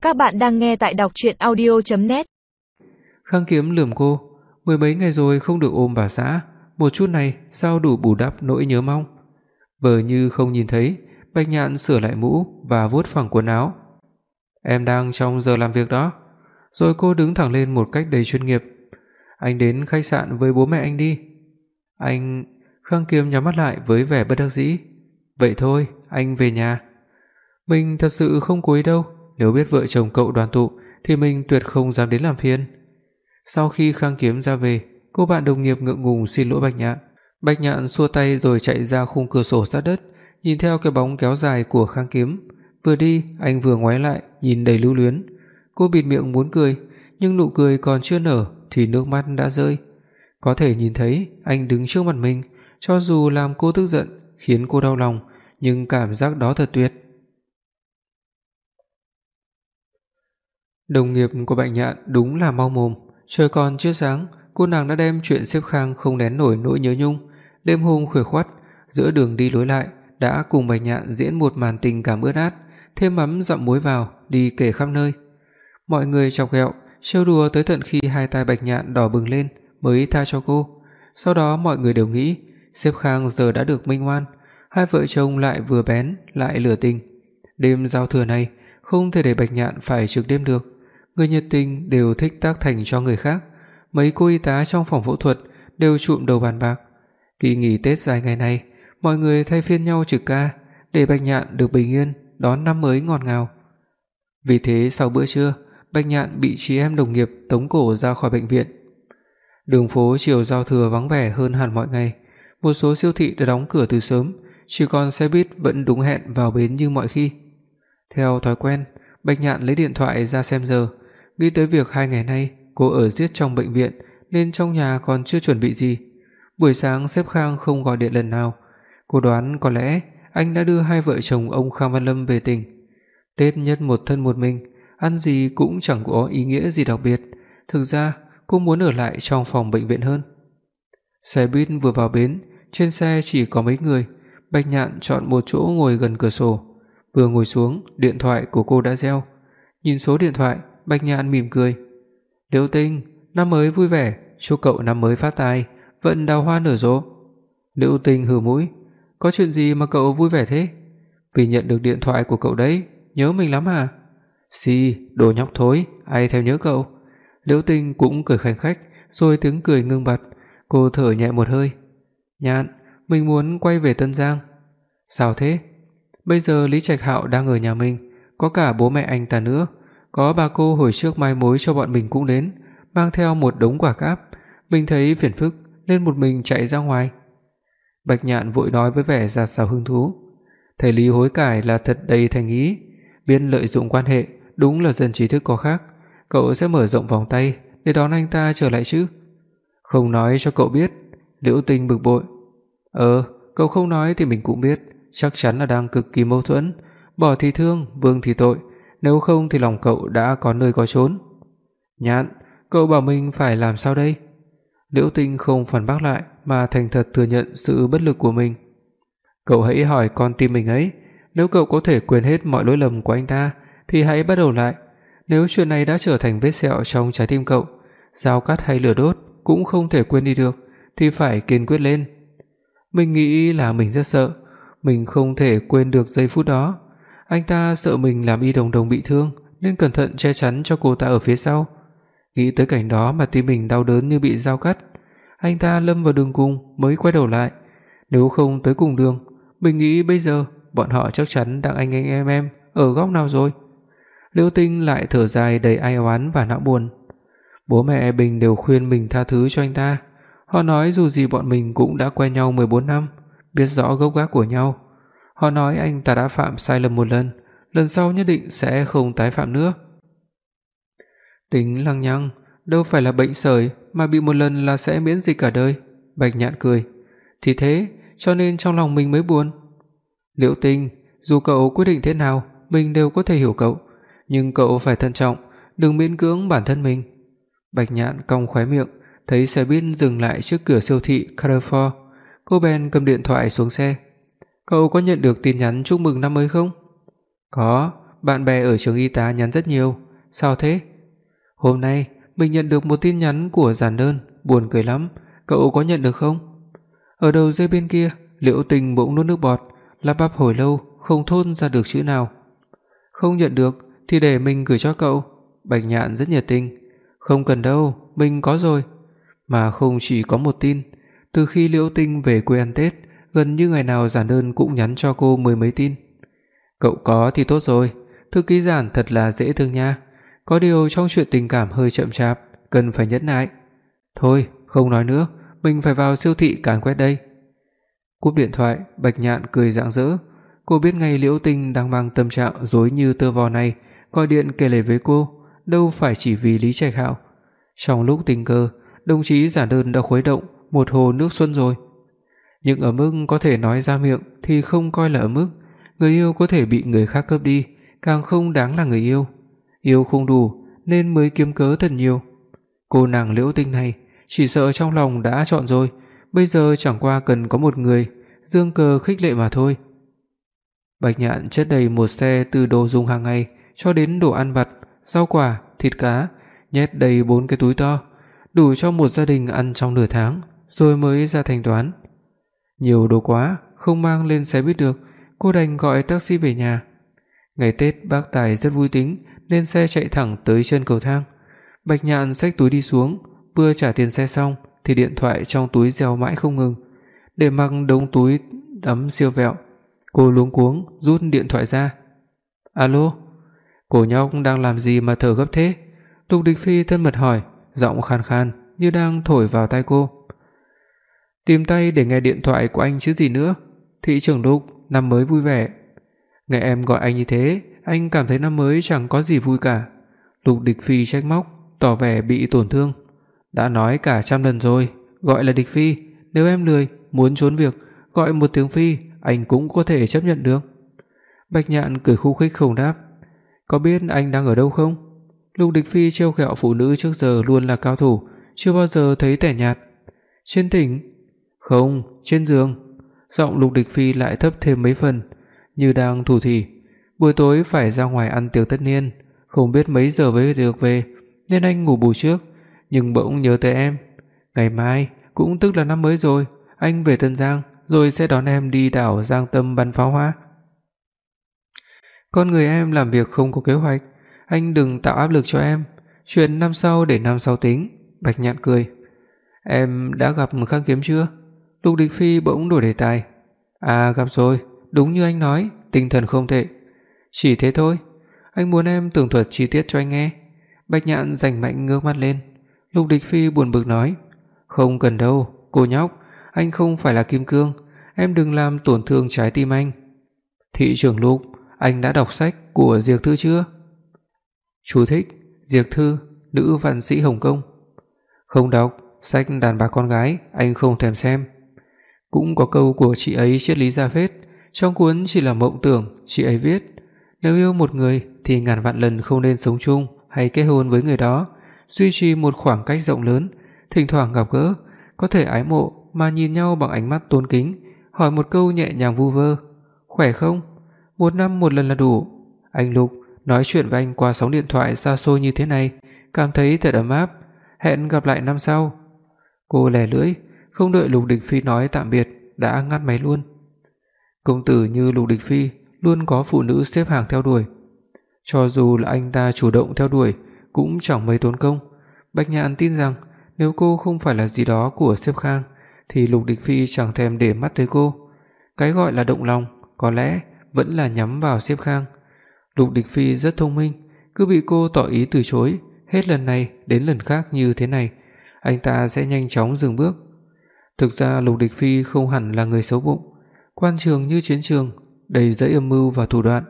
Các bạn đang nghe tại đọc truyện audio.net. Khang Kiếm lườm cô, mười mấy ngày rồi không được ôm bà xã, một chút này sao đủ bù đắp nỗi nhớ mong. Vờ như không nhìn thấy, Bạch Nhạn sửa lại mũ và vuốt phẳng quần áo. Em đang trong giờ làm việc đó. Rồi cô đứng thẳng lên một cách đầy chuyên nghiệp. Anh đến khách sạn với bố mẹ anh đi. Anh... Khang Kiếm nhắm mắt lại với vẻ bất đắc dĩ. Vậy thôi, anh về nhà. Mình thật sự không cố ý đâu, nếu biết vợ chồng cậu đoàn tụ thì mình tuyệt không dám đến làm phiền. Sau khi Khang Kiếm ra về, cô bạn đồng nghiệp ngượng ngùng xin lỗi Bạch Nhạn. Bạch Nhạn xua tay rồi chạy ra khung cửa sổ sát đất, nhìn theo cái bóng kéo dài của Khang Kiếm. Vừa đi, anh vừa ngoái lại, nhìn đầy lưu luyến. Cô bịt miệng muốn cười, nhưng nụ cười còn chưa nở thì nước mắt đã rơi. Có thể nhìn thấy anh đứng trước mặt mình, cho dù làm cô tức giận, khiến cô đau lòng, nhưng cảm giác đó thật tuyệt. Đồng nghiệp của Bạch Nhạn đúng là mau mồm, trời còn chưa sáng, cô nàng đã đem chuyện sếp Khang không nén nổi nỗi nhớ nhung, đêm hôm khuya khoắt, giữa đường đi lối lại đã cùng Bạch Nhạn diễn một màn tình cảm ướt át, thêm mắm dặm muối vào, đi kể khắp nơi. Mọi người chọc ghẹo, trêu đùa tới tận khi hai tai Bạch Nhạn đỏ bừng lên mới tha cho cô. Sau đó mọi người đều nghĩ, sếp Khang giờ đã được minh oan, hai vợ chồng lại vừa bén lại lửa tình. Đêm giao thừa này không thể để Bạch Nhạn phải trực đêm được. Người nhiệt tình đều thích tác thành cho người khác. Mấy cô y tá trong phòng phẫu thuật đều trụm đầu bàn bạc. Kỳ nghỉ Tết dài ngày này, mọi người thay phiên nhau trực ca để Bạch Nhạn được bình yên đón năm mới ngọt ngào. Vì thế sau bữa trưa, Bạch Nhạn bị chị em đồng nghiệp tống cổ ra khỏi bệnh viện. Đường phố chiều giao thừa vắng vẻ hơn hẳn mọi ngày. Một số siêu thị đã đóng cửa từ sớm, chỉ còn xe buýt vẫn đúng hẹn vào bến như mọi khi. Theo thói quen, Bạch Nhạn lấy điện thoại ra xem giờ, nghĩ tới việc 2 ngày nay cô ở riết trong bệnh viện nên trong nhà còn chưa chuẩn bị gì. Buổi sáng sếp Khang không gọi điện lần nào, cô đoán có lẽ anh đã đưa hai vợ chồng ông Khang Văn Lâm về tỉnh. Tết nhất một thân một mình, ăn gì cũng chẳng có ý nghĩa gì đặc biệt. Thực ra, cô muốn ở lại trong phòng bệnh viện hơn. Xe buýt vừa vào bến, trên xe chỉ có mấy người. Bạch Nhạn chọn một chỗ ngồi gần cửa sổ. Vừa ngồi xuống, điện thoại của cô đã reo. Nhìn số điện thoại, Bạch Nhạn mỉm cười. Liễu Tinh, năm mới vui vẻ, chúc cậu năm mới phát tài, vận đào hoa nở rộ. Liễu Tinh hừ mũi, có chuyện gì mà cậu vui vẻ thế? Vì nhận được điện thoại của cậu đấy, nhớ mình lắm à? Xì, đồ nhóc thối, ai thèm nhớ cậu. Liễu Tinh cũng cười khanh khách, rồi tiếng cười ngưng bặt. Cô thở nhẹ một hơi. Nhạn, mình muốn quay về Tân Giang. Sao thế? Bây giờ Lý Trạch Hạo đang ở nhà mình, có cả bố mẹ anh ta nữa. Có bà cô hồi trước mai mối cho bọn mình cũng đến, mang theo một đống quả cáp. Mình thấy phiền phức nên một mình chạy ra ngoài. Bạch Nhạn vội nói với vẻ dạt dào hứng thú. Thầy Lý hối cải là thật đầy thành ý, biết lợi dụng quan hệ, đúng là dân trí thức có khác. Cậu sẽ mở rộng vòng tay để đón anh ta trở lại chứ? Không nói cho cậu biết. Liễu Tinh bực bội. Cậu không nói thì mình cũng biết, chắc chắn là đang cực kỳ mâu thuẫn, bỏ thì thương, vương thì tội, nếu không thì lòng cậu đã có nơi có chốn. Nhạn, cậu bảo mình phải làm sao đây? Liễu Tinh không phản bác lại mà thành thật thừa nhận sự bất lực của mình. Cậu hãy hỏi con tim mình ấy, nếu cậu có thể quên hết mọi lỗi lầm của anh ta thì hãy bắt đầu lại. Nếu chuyện này đã trở thành vết sẹo trong trái tim cậu, dao cắt hay lửa đốt cũng không thể quên đi được thì phải kiên quyết lên. Mình nghĩ là mình rất sợ, mình không thể quên được giây phút đó. Anh ta sợ mình làm Y Đồng Đồng bị thương nên cẩn thận che chắn cho cô ta ở phía sau. Nghĩ tới cảnh đó mà tim mình đau đớn như bị dao cắt. Anh ta lâm vào đường cùng mới quay đầu lại. Nếu không tới cùng đường, mình nghĩ bây giờ bọn họ chắc chắn đang anh em ở góc nào rồi. Liễu Tinh lại thở dài đầy ai oán và não buồn. Bố mẹ Bình đều khuyên mình tha thứ cho anh ta. Họ nói dù gì bọn mình cũng đã quen nhau 14 năm, biết rõ gốc gác của nhau. Họ nói anh ta đã phạm sai lầm một lần, lần sau nhất định sẽ không tái phạm nữa. Tính lăng nhăng, đâu phải là bệnh sởi mà bị một lần là sẽ miễn dịch cả đời. Bạch Nhạn cười. Thì thế, cho nên trong lòng mình mới buồn. Liễu Tinh, dù cậu quyết định thế nào, mình đều có thể hiểu cậu, nhưng cậu phải thận trọng, đừng miễn cưỡng bản thân mình. Bạch Nhạn cong khóe miệng, thấy xe buýt dừng lại trước cửa siêu thị Carrefour, cô bèn cầm điện thoại xuống xe. Cậu có nhận được tin nhắn chúc mừng năm mới không? Có, bạn bè ở trường y tá nhắn rất nhiều. Sao thế? Hôm nay mình nhận được một tin nhắn của giản đơn, buồn cười lắm, cậu có nhận được không? Ở đầu dây bên kia, Liễu Tình bỗng nuốt nước bọt, lắp bắp hồi lâu không thốt ra được chữ nào. Không nhận được thì để mình gửi cho cậu. Bạch Nhạn rất nhiệt tình. Không cần đâu, mình có rồi. Mà không chỉ có một tin, từ khi Liễu Tinh về quê ăn Tết, gần như ngày nào giản đơn cũng nhắn cho cô mười mấy tin. Cậu có thì tốt rồi, thư ký giản thật là dễ thương nha. Có điều trong chuyện tình cảm hơi chậm chạp, cần phải nhẫn nại. Thôi, không nói nữa, mình phải vào siêu thị càn quét đây. Cúp điện thoại, Bạch Nhạn cười rạng rỡ. Cô biết ngay Liễu Tinh đang mang tâm trạng rối như tơ vò này, gọi điện kể lể với cô, đâu phải chỉ vì Lý Trạch Hạo. Trong lúc tình cờ, đồng chí giản đơn đã khuấy động một hồ nước xuân rồi. Nhưng ở mức có thể nói ra miệng thì không coi là ở mức, người yêu có thể bị người khác cướp đi, càng không đáng là người yêu. Yêu không đủ nên mới kiếm cớ thật nhiều. Cô nàng Liễu Tinh này chỉ sợ trong lòng đã chọn rồi, bây giờ chẳng qua cần có một người dương cờ khích lệ mà thôi. Bạch Nhạn chất đầy một xe từ đồ dùng hàng ngày cho đến đồ ăn vặt, rau quả, thịt cá, nhét đầy 4 cái túi to, đủ cho một gia đình ăn trong nửa tháng, rồi mới ra thanh toán. Nhiều đồ quá, không mang lên xe buýt được, cô đành gọi taxi về nhà. Ngày Tết bác Tài rất vui tính nên xe chạy thẳng tới chân cầu thang. Bạch Nhạn xách túi đi xuống, vừa trả tiền xe xong thì điện thoại trong túi reo mãi không ngừng. Để mặc đống túi đắm siêu vẹo, cô luống cuống rút điện thoại ra. Alo, cô nhóc đang làm gì mà thở gấp thế? Lục Địch Phi thân mật hỏi, giọng khàn khàn như đang thổi vào tai cô. Tìm tay để nghe điện thoại của anh chứ gì nữa. Thị trưởng Lục, năm mới vui vẻ. Nghe em gọi anh như thế, anh cảm thấy năm mới chẳng có gì vui cả. Lục Địch Phi trách móc, tỏ vẻ bị tổn thương. Đã nói cả 100 lần rồi, gọi là Địch Phi, nếu em lười, muốn trốn việc, gọi một tiếng Phi, anh cũng có thể chấp nhận được. Bạch Nhạn cười khúc khích không đáp. Có biết anh đang ở đâu không? Lục Địch Phi trêu ghẹo phụ nữ trước giờ luôn là cao thủ, chưa bao giờ thấy tẻ nhạt. Trên tỉnh? Không, trên giường. Giọng Lục Địch Phi lại thấp thêm mấy phần, như đang thủ thỉ. Buổi tối phải ra ngoài ăn tiệc tất niên, không biết mấy giờ mới được về, nên anh ngủ bù trước, nhưng bỗng nhớ tới em. Ngày mai cũng tức là năm mới rồi, anh về Tân Giang rồi sẽ đón em đi đảo Giang Tâm bắn pháo hoa. Con người em làm việc không có kế hoạch, anh đừng tạo áp lực cho em, chuyện năm sau để năm sau tính. Bạch Nhạn cười. Em đã gặp Khang Kiếm chưa? Lục Địch Phi bỗng đổi đề tài. À, gặp rồi, đúng như anh nói, tinh thần không tệ. Chỉ thế thôi, anh muốn em tường thuật chi tiết cho anh nghe. Bạch Nhạn rảnh mạnh ngước mắt lên. Lục Địch Phi buồn bực nói, không cần đâu, cô nhóc, anh không phải là kim cương, em đừng làm tổn thương trái tim anh. Thị trưởng Lục, anh đã đọc sách của Diệp Thư chưa? Chú thích: Diệp Thư, nữ văn sĩ Hồng Kông. Không đọc, sách đàn bà con gái anh không thèm xem. Cũng có câu của chị ấy triết lý ra phết, trong cuốn chỉ là mộng tưởng, chị ấy viết, nếu yêu một người thì ngàn vạn lần không nên sống chung hay kết hôn với người đó, duy trì một khoảng cách rộng lớn, thỉnh thoảng gặp gỡ, có thể ái mộ mà nhìn nhau bằng ánh mắt tôn kính, hỏi một câu nhẹ nhàng vu vơ, khỏe không? 1 năm 1 lần là đủ. Anh Lục, nói chuyện với anh qua sóng điện thoại xa xôi như thế này, cảm thấy thật ấm áp. Hẹn gặp lại năm sau. Cô lè lưỡi, không đợi Lục Địch Phi nói tạm biệt đã ngắt máy luôn. Công tử như Lục Địch Phi luôn có phụ nữ xếp hàng theo đuổi. Cho dù là anh ta chủ động theo đuổi cũng chẳng mấy tốn công. Bạch Nhạn tin rằng nếu cô không phải là gì đó của sếp Khang thì Lục Địch Phi chẳng thèm để mắt tới cô. Cái gọi là động lòng có lẽ vẫn là nhắm vào sếp Khang. Lục Địch Phi rất thông minh, cứ bị cô tỏ ý từ chối, hết lần này đến lần khác như thế này, anh ta sẽ nhanh chóng dừng bước. Thực ra Lục Địch Phi không hẳn là người xấu bụng, quan trường như chiến trường, đầy dẫy âm mưu và thủ đoạn.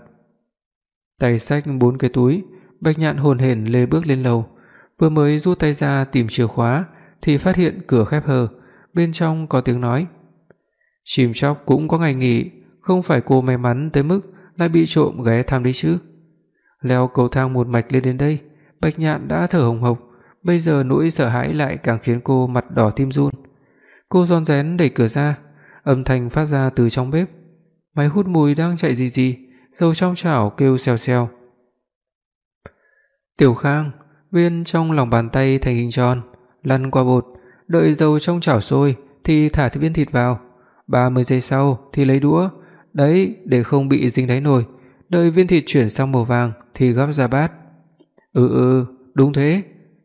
Tay xách 4 cái túi, Bạch Nhạn hồn hển lê bước lên lầu, vừa mới giơ tay ra tìm chìa khóa thì phát hiện cửa khép hờ, bên trong có tiếng nói. Chim chóc cũng có ngày nghỉ, không phải cô may mắn tới mức lại bị trộm ghé thăm đấy chứ. Leo cầu thang một mạch lên đến đây, Bạch Nhạn đã thở hổn hộc, bây giờ nỗi sợ hãi lại càng khiến cô mặt đỏ tim run. Cô rón rén đẩy cửa ra, âm thanh phát ra từ trong bếp. Máy hút mùi đang chạy rì rì, dầu trong chảo kêu xèo xèo. Tiểu Khang, viên trong lòng bàn tay thành hình tròn, lăn qua bột, đợi dầu trong chảo sôi thì thả viên thịt vào, 30 giây sau thì lấy đũa, đấy, để không bị dính đáy nồi. Đợi viên thịt chuyển sang màu vàng thì gắp ra bát. Đúng thế.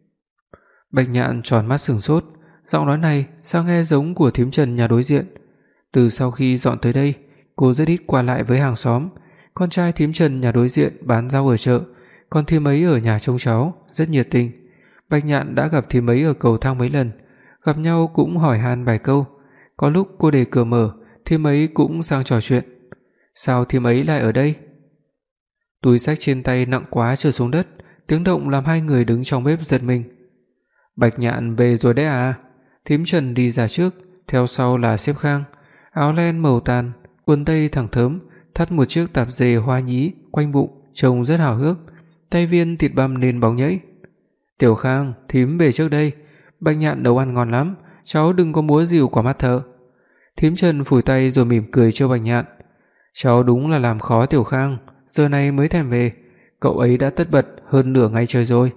Bạch Nhạn tròn mắt sửng sốt, giọng nói này sao nghe giống của thím Trần nhà đối diện. Từ sau khi dọn tới đây, cô rất ít qua lại với hàng xóm. Con trai thím Trần nhà đối diện bán rau ở chợ, còn thím ấy ở nhà trông cháu, rất nhiệt tình. Bạch Nhạn đã gặp thím ấy ở cầu thang mấy lần, gặp nhau cũng hỏi han vài câu. Có lúc cô để cửa mở, thím ấy cũng sang trò chuyện. Sao thím ấy lại ở đây? Túi xách trên tay nặng quá trượt xuống đất, tiếng động làm hai người đứng trong bếp giật mình. Bạch Nhạn về rồi đấy à? Thím Trần đi ra trước, theo sau là sếp Khang, áo len màu tàn, quần tây thẳng thớm, thắt một chiếc tạp dề hoa nhí quanh bụng, trông rất hào hước, tay viên thịt băm nên bóng nhẫy. Tiểu Khang, thím về trước đây, Bạch Nhạn nấu ăn ngon lắm, cháu đừng có múa rìu quả mắt thợ. Thím Trần phủi tay rồi mỉm cười trêu Bạch Nhạn. Cháu đúng là làm khó Tiểu Khang, giờ này mới thèm về, cậu ấy đã tất bật hơn nửa ngày trời rồi.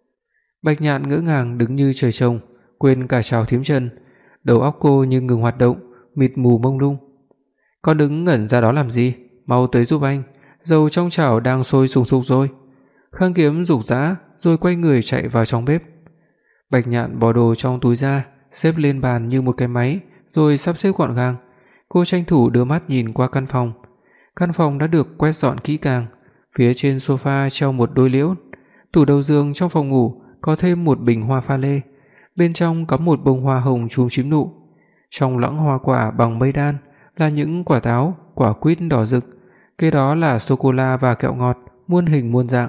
Bạch Nhạn ngỡ ngàng đứng như trời trồng, quên cả chào thím Trần, đầu óc cô như ngừng hoạt động, mịt mù mông lung. Con đứng ngẩn ra đó làm gì, mau tới giúp anh, dầu trong chảo đang sôi sùng sục rồi. Khang Kiếm giục giã rồi quay người chạy vào trong bếp. Bạch Nhạn bỏ đồ trong túi ra, xếp lên bàn như một cái máy, rồi sắp xếp gọn gàng. Cô tranh thủ đưa mắt nhìn qua căn phòng. Căn phòng đã được quét dọn kỹ càng, phía trên sofa treo một đôi liễu, tủ đầu giường trong phòng ngủ có thêm một bình hoa pha lê, bên trong cắm một bông hoa hồng chúm chím nụ. Trong lẵng hoa quả bằng mây đan là những quả táo, quả quýt đỏ rực, kế đó là sô cô la và kẹo ngọt muôn hình muôn dạng.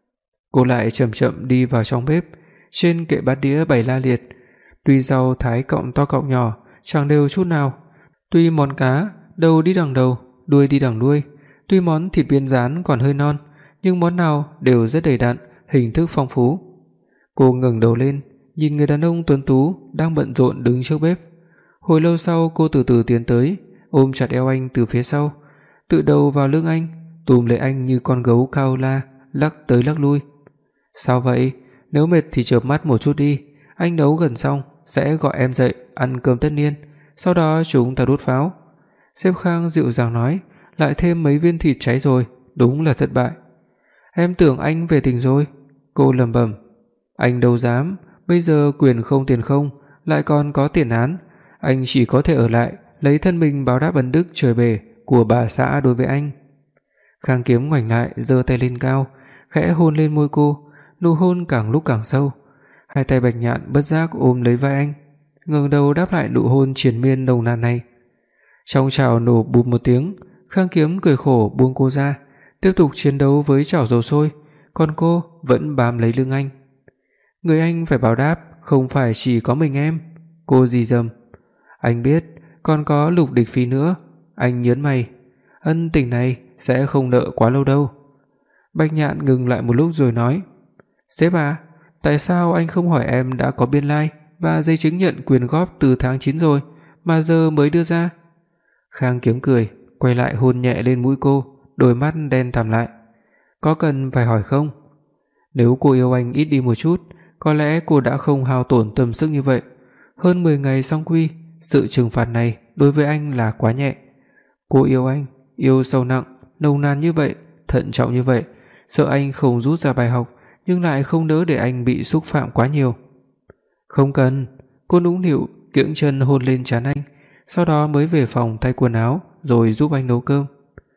Cô lại chậm chậm đi vào trong bếp, trên kệ bát đĩa bày la liệt, tuy rau thái cọng to cọng nhỏ chẳng đều chút nào, tuy món cá đầu đi đằng đầu, đuôi đi đằng đuôi, tuy món thịt viên rán còn hơi non, nhưng món nào đều rất đầy đặn, hình thức phong phú. Cô ngẩng đầu lên, nhìn người đàn ông tuấn tú đang bận rộn đứng trước bếp. Hồi lâu sau cô từ từ tiến tới, ôm chặt eo anh từ phía sau, tựa đầu vào lưng anh, túm lấy anh như con gấu cao la, lắc tới lắc lui. Sao vậy? Nếu mệt thì chợp mắt một chút đi, anh nấu gần xong sẽ gọi em dậy ăn cơm tất niên, sau đó chúng ta đốt pháo. Sếp Khang dịu dàng nói, lại thêm mấy viên thịt cháy rồi, đúng là thất bại. Em tưởng anh về tỉnh rồi. Cô lẩm bẩm. Anh đâu dám, bây giờ quyền không tiền không, lại còn có tiền án, anh chỉ có thể ở lại lấy thân mình báo đáp ân đức trời bề của bà xã đối với anh. Khang Kiếm ngoảnh lại, giơ tay lên cao, khẽ hôn lên môi cô, nụ hôn càng lúc càng sâu. Hai tay Bạch Nhạn bất giác ôm lấy vai anh, ngẩng đầu đáp lại nụ hôn triền miên nồng nàn này. Trong chảo nổ bụp một tiếng, Khang Kiếm cười khổ buông cô ra, tiếp tục chiến đấu với chảo dầu sôi, còn cô vẫn bám lấy lưng anh. Người anh phải báo đáp không phải chỉ có mình em. Cô rì rầm. Anh biết còn có Lục Địch Phi nữa. Anh nhớn mày. Ân tình này sẽ không nợ quá lâu đâu. Bạch Nhạn ngừng lại một lúc rồi nói. Sếp à, tại sao anh không hỏi em đã có biên lai và giấy chứng nhận quyền góp từ tháng 9 rồi mà giờ mới đưa ra? Khang Kiếm cười, quay lại hôn nhẹ lên mũi cô, đôi mắt đen thẳm lại. Có cần phải hỏi không? Nếu cô yêu anh ít đi một chút, có lẽ cô đã không hao tổn tâm sức như vậy. Hơn 10 ngày xong quy, sự trừng phạt này đối với anh là quá nhẹ. Cô yêu anh, yêu sâu nặng, nồng nàn như vậy, thận trọng như vậy, sợ anh không rút ra bài học, nhưng lại không nỡ để anh bị xúc phạm quá nhiều. Không cần. Cô nũng nịu kiễng chân hôn lên trán anh, sau đó mới về phòng thay quần áo rồi giúp anh nấu cơm.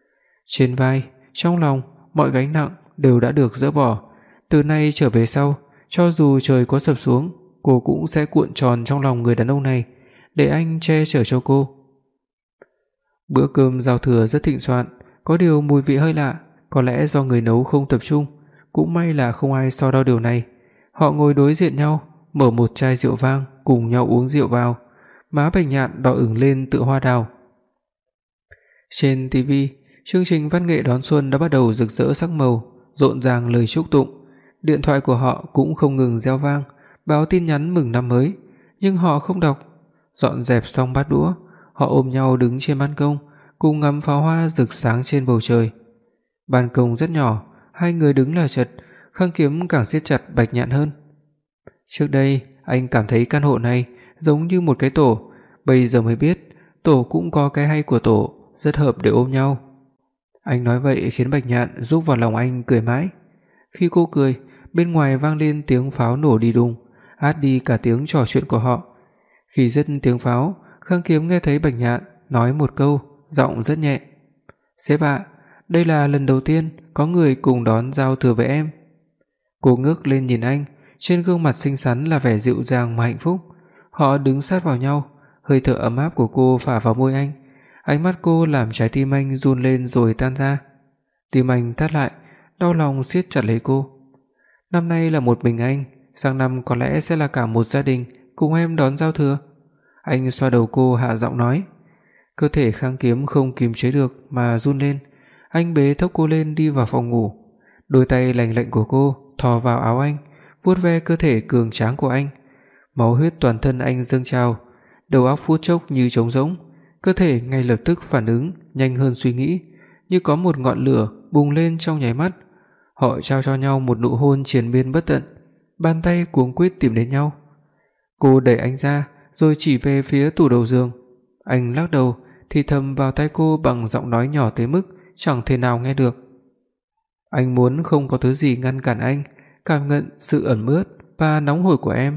Trên vai, trong lòng, mọi gánh nặng đều đã được dỡ bỏ. Từ nay trở về sau, cho dù trời có sập xuống, cô cũng sẽ cuộn tròn trong lòng người đàn ông này, để anh che chở cho cô. Bữa cơm giao thừa rất thịnh soạn, có điều mùi vị hơi lạ, có lẽ do người nấu không tập trung, cũng may là không ai so đo điều này. Họ ngồi đối diện nhau, mở một chai rượu vang, cùng nhau uống rượu vào. Má Bạch Nhạn đỏ ửng lên tựa hoa đào. Trên TV, chương trình văn nghệ đón xuân đã bắt đầu rực rỡ sắc màu, rộn ràng lời chúc tụng. Điện thoại của họ cũng không ngừng reo vang, báo tin nhắn mừng năm mới, nhưng họ không đọc. Dọn dẹp xong bát đũa, họ ôm nhau đứng trên ban công, cùng ngắm pháo hoa rực sáng trên bầu trời. Ban công rất nhỏ, hai người đứng là chật, Khang Kiếm càng siết chặt Bạch Nhạn hơn. Trước đây, anh cảm thấy căn hộ này giống như một cái tổ, bây giờ mới biết, tổ cũng có cái hay của tổ, rất hợp để ôm nhau. Anh nói vậy khiến Bạch Nhạn rúc vào lòng anh cười mãi. Khi cô cười, bên ngoài vang lên tiếng pháo nổ đi đùng, át đi cả tiếng trò chuyện của họ. Khi dứt tiếng pháo, Khang Kiếm nghe thấy Bạch Nhạn nói một câu, giọng rất nhẹ. "Sếp ạ, đây là lần đầu tiên có người cùng đón giao thừa với em." Cô ngước lên nhìn anh, trên gương mặt xinh xắn là vẻ dịu dàng mà hạnh phúc. Họ đứng sát vào nhau, hơi thở ấm áp của cô phả vào môi anh. Ánh mắt cô làm trái tim anh run lên rồi tan ra. Tim anh thắt lại, đau lòng siết chặt lấy cô. Năm nay là một mình anh, sang năm có lẽ sẽ là cả một gia đình cùng em đón giao thừa. Anh xoa đầu cô hạ giọng nói. Cơ thể Khang Kiếm không kiềm chế được mà run lên. Anh bế thốc cô lên đi vào phòng ngủ. Đôi tay lành lạnh của cô thò vào áo anh, vuốt ve cơ thể cường tráng của anh. Máu huyết toàn thân anh dâng trào, đầu óc phút chốc như trống rỗng, cơ thể ngay lập tức phản ứng nhanh hơn suy nghĩ, như có một ngọn lửa bùng lên trong nháy mắt. Họ trao cho nhau một nụ hôn triền miên bất tận, bàn tay cuống quýt tìm đến nhau. Cô đẩy anh ra rồi chỉ về phía tủ đầu giường. Anh lắc đầu, thì thầm vào tai cô bằng giọng nói nhỏ tới mức chẳng thể nào nghe được. Anh muốn không có thứ gì ngăn cản anh cảm nhận sự ẩm ướt và nóng hổi của em.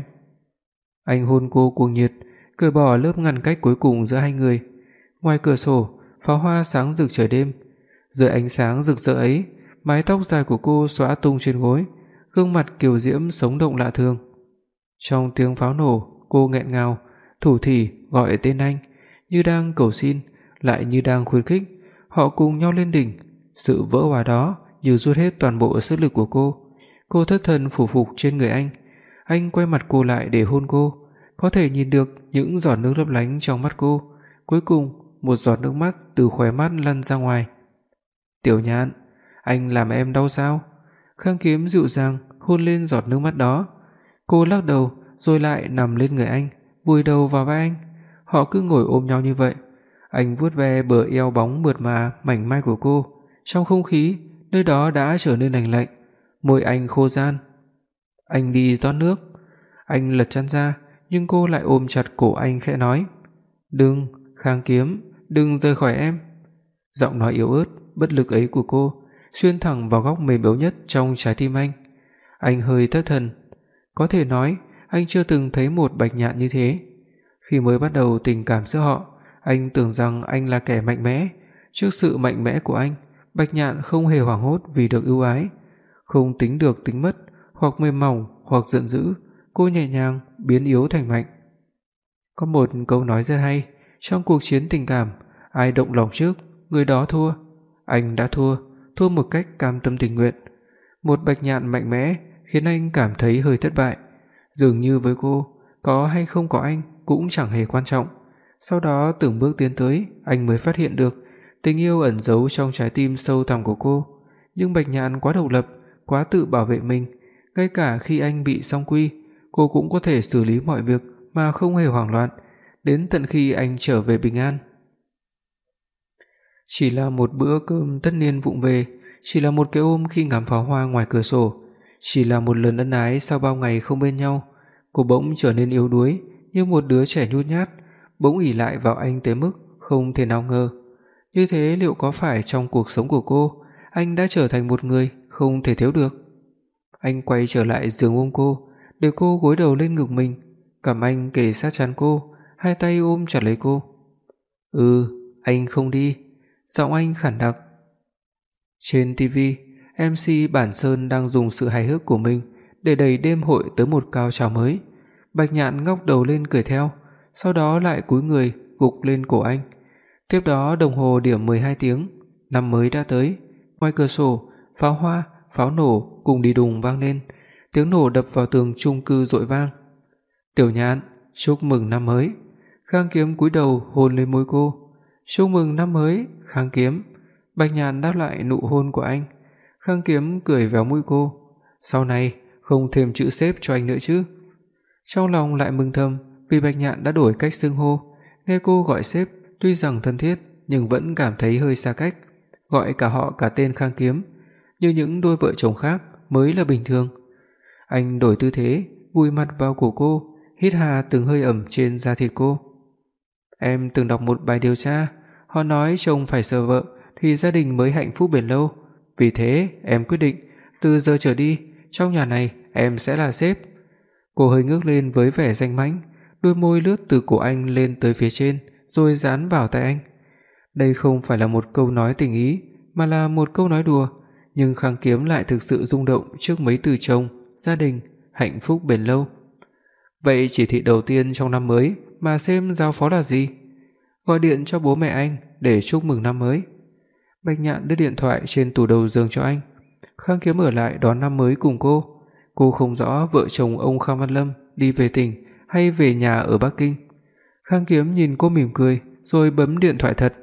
Anh hôn cô cuồng nhiệt, cởi bỏ lớp ngăn cách cuối cùng giữa hai người. Ngoài cửa sổ, pháo hoa sáng rực trời đêm. Dưới ánh sáng rực rỡ ấy, mái tóc dài của cô xõa tung trên gối, gương mặt kiều diễm sống động lạ thường. Trong tiếng pháo nổ, cô nghẹn ngào, thủ thỉ gọi tên anh, như đang cầu xin, lại như đang khuyến khích. Họ cùng nhau lên đỉnh. Sự vỡ hòa đó như rút hết toàn bộ sức lực của cô. Cô thất thần phủ phục trên người anh. Anh quay mặt cô lại để hôn cô, có thể nhìn được những giọt nước lấp lánh trong mắt cô. Cuối cùng, một giọt nước mắt từ khóe mắt lăn ra ngoài. "Tiểu Nhạn, anh làm em đau sao?" Khang Kiếm dịu dàng hôn lên giọt nước mắt đó. Cô lắc đầu rồi lại nằm lên người anh, vùi đầu vào vai anh. Họ cứ ngồi ôm nhau như vậy. Anh vuốt ve bờ eo bóng mượt mà mảnh mai của cô. Trong không khí, nơi đó đã trở nên lạnh lạnh. Môi anh khô ran. Anh đi rót nước. Anh lật chăn ra, nhưng cô lại ôm chặt cổ anh khẽ nói: "Đừng, Khang Kiếm, đừng rời khỏi em." Giọng nói yếu ớt, bất lực ấy của cô xuyên thẳng vào góc mềm yếu nhất trong trái tim anh. Anh hơi thất thần. Có thể nói, anh chưa từng thấy một Bạch Nhạn như thế. Khi mới bắt đầu tình cảm giữa họ, anh tưởng rằng anh là kẻ mạnh mẽ. Trước sự mạnh mẽ của anh, Bạch Nhạn không hề hoảng hốt vì được ưu ái, không tính được tính mất, hoặc mềm mỏng hoặc giận dữ, cô nhẹ nhàng biến yếu thành mạnh. Có một câu nói rất hay, trong cuộc chiến tình cảm, ai động lòng trước, người đó thua. Anh đã thua, thua một cách cam tâm tình nguyện. Một Bạch Nhạn mạnh mẽ khiến anh cảm thấy hơi thất bại. Dường như với cô, có hay không có anh cũng chẳng hề quan trọng. Sau đó từng bước tiến tới, anh mới phát hiện được tình yêu ẩn giấu trong trái tim sâu thẳm của cô. Nhưng Bạch Nhạn quá độc lập, quá tự bảo vệ mình. Ngay cả khi anh bị song quy, cô cũng có thể xử lý mọi việc mà không hề hoảng loạn, đến tận khi anh trở về bình an. Chỉ là một bữa cơm tất niên vụng về, chỉ là một cái ôm khi ngắm pháo hoa ngoài cửa sổ, chỉ là một lần ân ái sau bao ngày không bên nhau, cô bỗng trở nên yếu đuối như một đứa trẻ nhút nhát, bỗng ỷ lại vào anh tới mức không thể nào ngờ. Như thế liệu có phải trong cuộc sống của cô, anh đã trở thành một người không thể thiếu được? Anh quay trở lại giường ôm cô, để cô gối đầu lên ngực mình, cằm anh kề sát trán cô, hai tay ôm chặt lấy cô. Anh không đi." Giọng anh khản đặc. Trên TV, MC Bản Sơn đang dùng sự hài hước của mình để đẩy đêm hội tới một cao trào mới. Bạch Nhạn ngóc đầu lên cười theo, sau đó lại cúi người gục lên cổ anh. Tiếp đó đồng hồ điểm 12 tiếng, năm mới đã tới. Ngoài cửa sổ, pháo hoa, pháo nổ cùng đi đùng vang lên, tiếng nổ đập vào tường chung cư dội vang. "Tiểu Nhạn, chúc mừng năm mới." Khang Kiếm cúi đầu hôn lên môi cô. "Chúc mừng năm mới, Khang Kiếm." Bạch Nhạn đáp lại nụ hôn của anh. Khang Kiếm cười véo mũi cô. "Sau này không thêm chữ sếp cho anh nữa chứ?" Trong lòng lại mừng thầm vì Bạch Nhạn đã đổi cách xưng hô. Nghe cô gọi sếp tuy rằng thân thiết nhưng vẫn cảm thấy hơi xa cách, gọi cả họ cả tên Khang Kiếm. Như những đôi vợ chồng khác, mới là bình thường. Anh đổi tư thế, vùi mặt vào cổ cô, hít hà từng hơi ẩm trên da thịt cô. Em từng đọc một bài điều tra, họ nói chồng phải sợ vợ thì gia đình mới hạnh phúc bền lâu. Vì thế, em quyết định từ giờ trở đi, trong nhà này em sẽ là sếp. Cô hơi ngước lên với vẻ danh mãnh, đôi môi lướt từ cổ anh lên tới phía trên, rồi dán vào tai anh. Đây không phải là một câu nói tình ý, mà là một câu nói đùa, nhưng Khang Kiếm lại thực sự rung động trước mấy từ chồng, gia đình, hạnh phúc bền lâu. Vậy chỉ thị đầu tiên trong năm mới mà sếp giao phó là gì? Gọi điện cho bố mẹ anh để chúc mừng năm mới. Bạch Nhạn đưa điện thoại trên tủ đầu giường cho anh. Khang Kiếm ở lại đón năm mới cùng cô. Cô không rõ vợ chồng ông Khang Văn Lâm đi về tỉnh hay về nhà ở Bắc Kinh. Khang Kiếm nhìn cô mỉm cười rồi bấm điện thoại thật.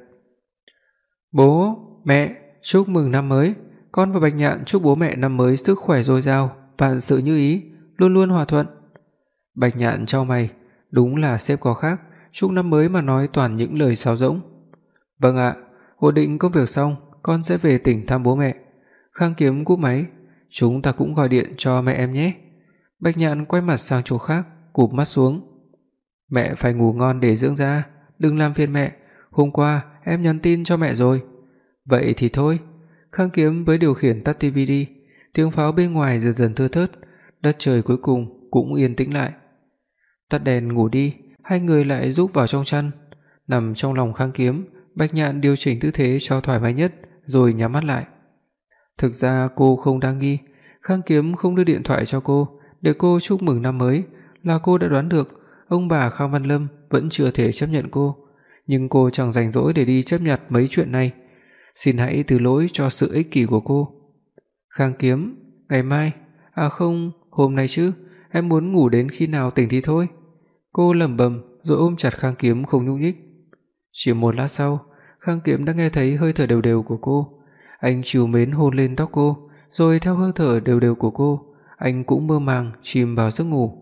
Bố, mẹ, chúc mừng năm mới. Con và Bạch Nhạn chúc bố mẹ năm mới sức khỏe dồi dào, vạn sự như ý, luôn luôn hòa thuận. Bạch Nhạn chau mày, đúng là sếp có khác, chúc năm mới mà nói toàn những lời sáo rỗng. Vâng ạ, ổn định công việc xong, con sẽ về tỉnh thăm bố mẹ. Khang Kiếm cúp máy, chúng ta cũng gọi điện cho mẹ em nhé. Bạch Nhạn quay mặt sang chỗ khác, cụp mắt xuống. Mẹ phải ngủ ngon để dưỡng da, đừng làm phiền mẹ, hôm qua em nhắn tin cho mẹ rồi. Vậy thì thôi. Khang Kiếm với điều khiển tắt tivi đi, tiếng pháo bên ngoài dần dần thưa thớt, đất trời cuối cùng cũng yên tĩnh lại. Tắt đèn ngủ đi, hai người lại rúc vào trong chăn, nằm trong lòng Khang Kiếm. Bạch Nhạn điều chỉnh tư thế cho thoải mái nhất rồi nhắm mắt lại. Thực ra cô không đang nghi, Khang Kiếm không đưa điện thoại cho cô để cô chúc mừng năm mới là cô đã đoán được ông bà Khang Văn Lâm vẫn chưa thể chấp nhận cô, nhưng cô chẳng rảnh rỗi để đi chấp nhặt mấy chuyện này. Xin hãy thứ lỗi cho sự ích kỷ của cô. Khang Kiếm, ngày mai, không, hôm nay chứ, em muốn ngủ đến khi nào tỉnh thì thôi. Cô lẩm bẩm rồi ôm chặt Khang Kiếm không nhúc nhích. Chỉ một lát sau, Khang Kiếm đã nghe thấy hơi thở đều đều của cô. Anh trìu mến hôn lên tóc cô, rồi theo hơi thở đều đều của cô, anh cũng mơ màng chìm vào giấc ngủ.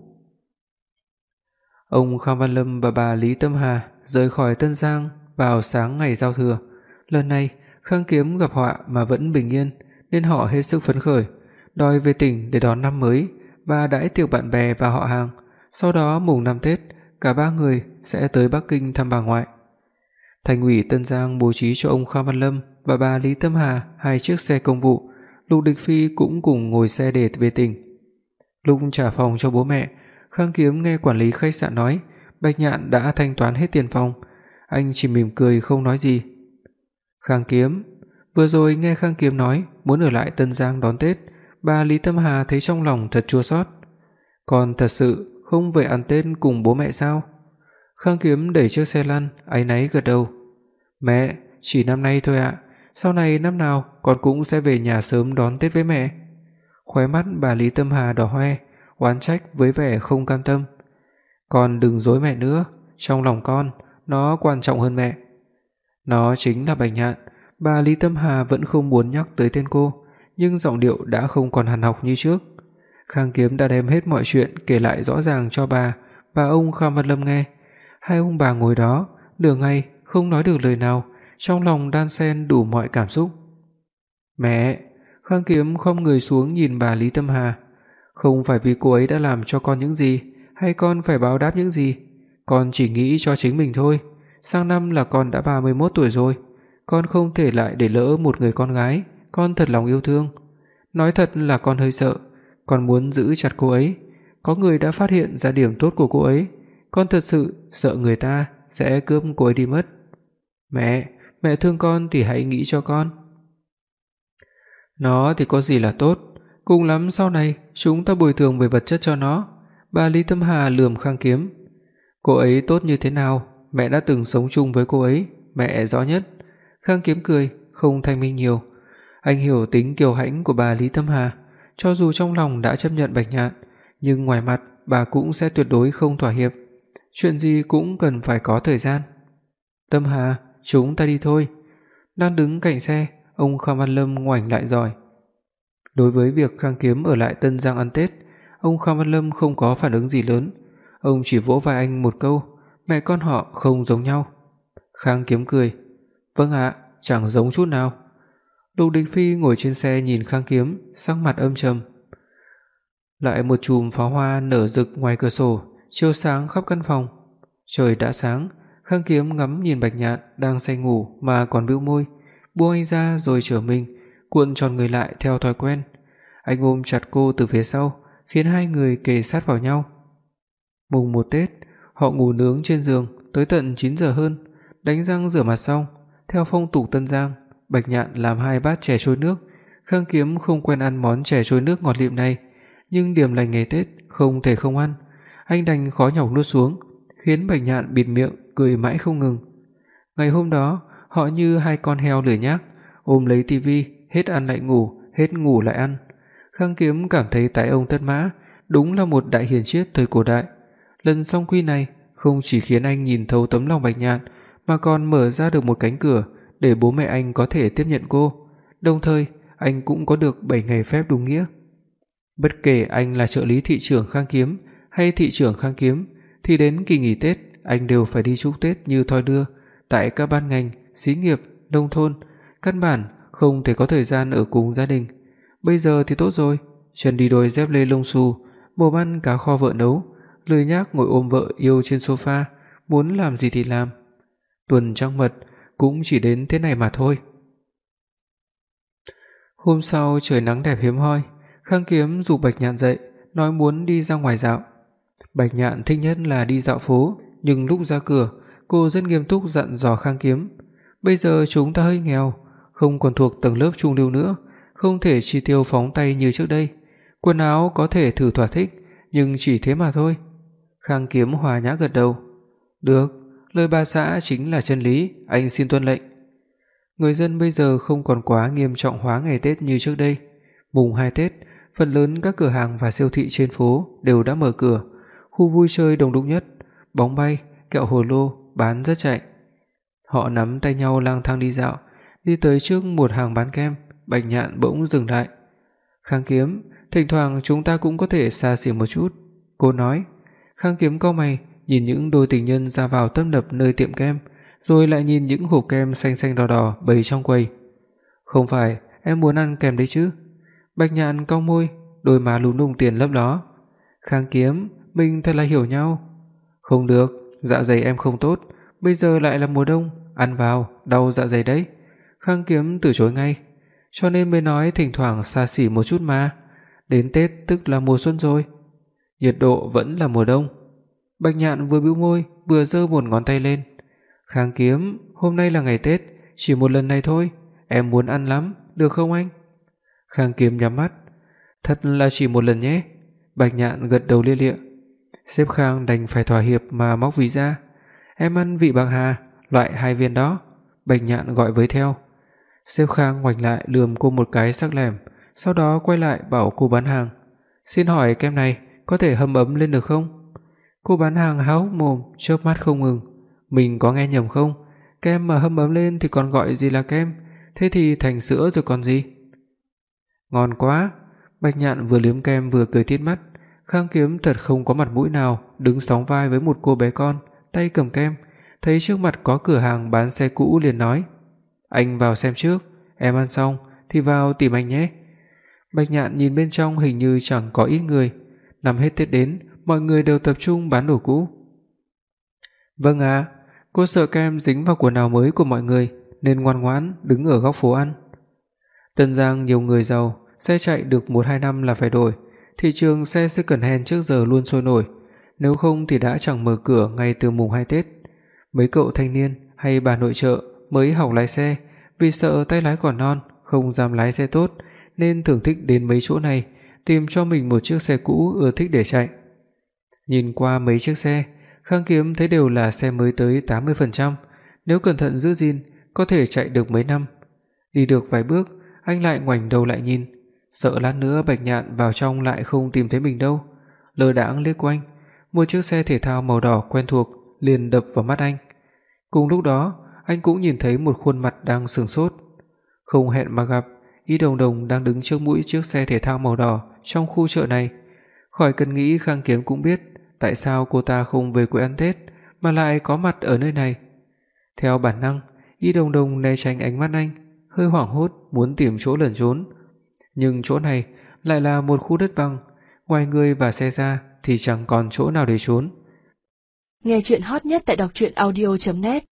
Ông Khang Văn Lâm và bà Lý Tâm Hà rời khỏi Tân Giang vào sáng ngày giao thừa. Lần này, Khang Kiếm gặp họa mà vẫn bình yên, nên họ hết sức phấn khởi, đòi về tỉnh để đón năm mới và đãi tiệc bạn bè và họ hàng. Sau đó mùng 5 Tết, cả ba người sẽ tới Bắc Kinh thăm bà ngoại. Thành ủy Tân Giang bố trí cho ông Khang Văn Lâm và bà Lý Tâm Hà 2 chiếc xe công vụ, Lục Địch Phi cũng cùng ngồi xe để về tỉnh. Lúc trả phòng cho bố mẹ, Khang Kiếm nghe quản lý khách sạn nói Bạch Nhạn đã thanh toán hết tiền phòng, anh chỉ mỉm cười không nói gì. Khang Kiếm, vừa rồi nghe Khang Kiếm nói muốn ở lại Tân Giang đón Tết, bà Lý Tâm Hà thấy trong lòng thật chua xót. Còn thật sự không về ăn Tết cùng bố mẹ sao? Khang Kiếm đẩy chiếc xe lăn, áy náy gật đầu. Mẹ, chỉ năm nay thôi ạ, sau này năm nào con cũng sẽ về nhà sớm đón Tết với mẹ. Khóe mắt bà Lý Tâm Hà đỏ hoe, oán trách với vẻ không cam tâm. Con đừng dối mẹ nữa, trong lòng con, nó quan trọng hơn mẹ. Nó chính là Bạch Nhạn. Bà Lý Tâm Hà vẫn không muốn nhắc tới tên cô, nhưng giọng điệu đã không còn hằn học như trước. Khang Kiếm đã đem hết mọi chuyện kể lại rõ ràng cho bà và ông Khang Văn Lâm nghe. Hai ông bà ngồi đó, nửa ngày không nói được lời nào, trong lòng đan xen đủ mọi cảm xúc. Mẹ, Khang Kiếm khom người xuống nhìn bà Lý Tâm Hà. Không phải vì cô ấy đã làm cho con những gì, hay con phải báo đáp những gì. Con chỉ nghĩ cho chính mình thôi. Sang năm là con đã 31 tuổi rồi, con không thể lại để lỡ một người con gái con thật lòng yêu thương. Nói thật là con hơi sợ, con muốn giữ chặt cô ấy. Có người đã phát hiện ra điểm tốt của cô ấy, con thật sự sợ người ta sẽ cướp cô ấy đi mất. Mẹ thương con thì hãy nghĩ cho con. Nó thì có gì là tốt, cùng lắm sau này chúng ta bồi thường về vật chất cho nó. Bà Lý Tâm Hà lườm Khang Kiếm. Cô ấy tốt như thế nào, mẹ đã từng sống chung với cô ấy, mẹ rõ nhất. Khang Kiếm cười, không thanh minh nhiều. Anh hiểu tính kiêu hãnh của bà Lý Tâm Hà, cho dù trong lòng đã chấp nhận Bạch Nhạn, nhưng ngoài mặt bà cũng sẽ tuyệt đối không thỏa hiệp. Chuyện gì cũng cần phải có thời gian. Tâm Hà, chúng ta đi thôi. Đang đứng cạnh xe, ông Khang Văn Lâm ngoảnh lại rồi. Đối với việc Khang Kiếm ở lại Tân Giang ăn Tết, ông Khang Văn Lâm không có phản ứng gì lớn. Ông chỉ vỗ vai anh một câu, mẹ con họ không giống nhau. Khang Kiếm cười, vâng ạ, chẳng giống chút nào. Lục Địch Phi ngồi trên xe nhìn Khang Kiếm, sắc mặt âm trầm. Lại một chùm pháo hoa nở rực ngoài cửa sổ, chiếu sáng khắp căn phòng. Trời đã sáng, Khang Kiếm ngắm nhìn Bạch Nhạn đang say ngủ mà còn bĩu môi, buông anh ra rồi trở mình, cuộn tròn người lại theo thói quen. Anh ôm chặt cô từ phía sau, khiến hai người kề sát vào nhau. Mùng 1 Tết, họ ngủ nướng trên giường tới tận 9 giờ hơn, đánh răng rửa mặt xong, theo phong tục Tân Giang, Bạch Nhạn làm 2 bát chè trôi nước. Khang Kiếm không quen ăn món chè trôi nước ngọt lịm này, nhưng điểm lành ngày Tết không thể không ăn. Anh đành khó nhọc nuốt xuống, khiến Bạch Nhạn bịt miệng cười mãi không ngừng. Ngày hôm đó, họ như hai con heo lười nhác, ôm lấy tivi, hết ăn lại ngủ, hết ngủ lại ăn. Khang Kiếm cảm thấy Tái ông Tất Mã đúng là một đại hiền triết thời cổ đại. Lần song quy này không chỉ khiến anh nhìn thấu tấm lòng Bạch Nhạn, mà còn mở ra được một cánh cửa để bố mẹ anh có thể tiếp nhận cô. Đồng thời, anh cũng có được 7 ngày phép đúng nghĩa. Bất kể anh là trợ lý thị trưởng Khang Kiếm hay thị trưởng Khang Kiếm, thì đến kỳ nghỉ Tết anh đều phải đi chúc Tết như thoi đưa tại các ban ngành, xí nghiệp, nông thôn, căn bản không thể có thời gian ở cùng gia đình. Bây giờ thì tốt rồi, chân đi đôi dép lê lông xù, mồm ăn cá kho vợ nấu, lười nhác ngồi ôm vợ yêu trên sofa, muốn làm gì thì làm. Tuần trăng mật cũng chỉ đến thế này mà thôi. Hôm sau trời nắng đẹp hiếm hoi, Khang Kiếm giục Bạch Nhạn dậy, nói muốn đi ra ngoài dạo. Bạch Nhạn thích nhất là đi dạo phố, nhưng lúc ra cửa, cô rất nghiêm túc dặn dò Khang Kiếm, bây giờ chúng ta hơi nghèo, không còn thuộc tầng lớp trung lưu nữa, không thể chi tiêu phóng tay như trước đây. Quần áo có thể thử thỏa thích, nhưng chỉ thế mà thôi. Khang Kiếm hòa nhã gật đầu. Được, lời bà xã chính là chân lý, anh xin tuân lệnh. Người dân bây giờ không còn quá nghiêm trọng hóa ngày Tết như trước đây. Mùng 2 Tết, phần lớn các cửa hàng và siêu thị trên phố đều đã mở cửa. Khu vui chơi đông đúc nhất, bóng bay, kẹo hồ lô bán rất chạy. Họ nắm tay nhau lang thang đi dạo, đi tới trước một hàng bán kem, Bạch Nhạn bỗng dừng lại. Khang Kiếm, thỉnh thoảng chúng ta cũng có thể xa xỉ một chút, cô nói. Khang Kiếm cau mày, nhìn những đôi tình nhân ra vào tấp nập nơi tiệm kem, rồi lại nhìn những hộp kem xanh xanh đỏ đỏ bày trong quầy. Không phải, em muốn ăn kem đấy chứ? Bạch Nhạn cau môi, đôi má lúm đồng tiền lấp ló. Khang Kiếm, mình thật là hiểu nhau. Không được, dạ dày em không tốt, bây giờ lại là mùa đông, ăn vào đau dạ dày đấy. Khang Kiếm từ chối ngay, cho nên mới nói thỉnh thoảng xa xỉ một chút mà. Đến Tết tức là mùa xuân rồi, nhiệt độ vẫn là mùa đông. Bạch Nhạn vừa bĩu môi, vừa giơ một ngón tay lên. Khang Kiếm, hôm nay là ngày Tết, chỉ một lần này thôi, em muốn ăn lắm, được không anh? Khang Kiếm nhắm mắt. Thật là chỉ một lần nhé. Bạch Nhạn gật đầu lia lịa. Sếp Khang đành phải thỏa hiệp mà móc ví ra. Em ăn vị bạc hà, loại 2 viên đó. Bạch Nhạn gọi với theo. Sếp Khang ngoảnh lại lườm cô một cái sắc lẻm, sau đó quay lại bảo cô bán hàng, xin hỏi kem này có thể hâm ấm lên được không? Cô bán hàng há hốc mồm, chớp mắt không ngừng. Mình có nghe nhầm không? Kem mà hâm ấm lên thì còn gọi gì là kem, thế thì thành sữa rồi còn gì? Ngon quá. Bạch Nhạn vừa liếm kem vừa cười tít mắt. Khang Kiếm thật không có mặt mũi nào đứng sóng vai với một cô bé con, tay cầm kem, thấy trước mặt có cửa hàng bán xe cũ liền nói: "Anh vào xem trước, em ăn xong thì vào tìm anh nhé." Bạch Nhạn nhìn bên trong hình như chẳng có ít người, năm hết Tết đến, mọi người đều tập trung bán đồ cũ. "Vâng ạ." Cô sợ kem dính vào quần áo mới của mọi người nên ngoan ngoãn đứng ở góc phố ăn. Tân Giang nhiều người giàu, xe chạy được 1-2 năm là phải đổi, thị trường xe second hand trước giờ luôn sôi nổi, nếu không thì đã chẳng mở cửa ngay từ mùng 2 Tết. Mấy cậu thanh niên hay bà nội trợ mới học lái xe, vì sợ tay lái còn non, không dám lái xe tốt nên thường thích đến mấy chỗ này tìm cho mình một chiếc xe cũ ưa thích để chạy. Nhìn qua mấy chiếc xe, Khang Kiếm thấy đều là xe mới tới 80%, nếu cẩn thận giữ gìn có thể chạy được mấy năm. Đi được vài bước, anh lại ngoảnh đầu lại nhìn, sợ lát nữa Bạch Nhạn vào trong lại không tìm thấy mình đâu. Lơ đãng liếc quanh, một chiếc xe thể thao màu đỏ quen thuộc liền đập vào mắt anh. Cùng lúc đó, anh cũng nhìn thấy một khuôn mặt đang sửng sốt. Không hẹn mà gặp, Y Đồng Đồng đang đứng trước mũi chiếc xe thể thao màu đỏ trong khu chợ này. Khỏi cần nghĩ, Khang Kiếm cũng biết tại sao cô ta không về quê ăn Tết mà lại có mặt ở nơi này. Theo bản năng, Y Đồng Đồng né tránh ánh mắt anh, hơi hoảng hốt muốn tìm chỗ lẩn trốn. Nhưng chỗ này lại là một khu đất bằng, ngoài người và xe ra thì chẳng còn chỗ nào để trốn. Nghe truyện hot nhất tại đọc truyện audio.net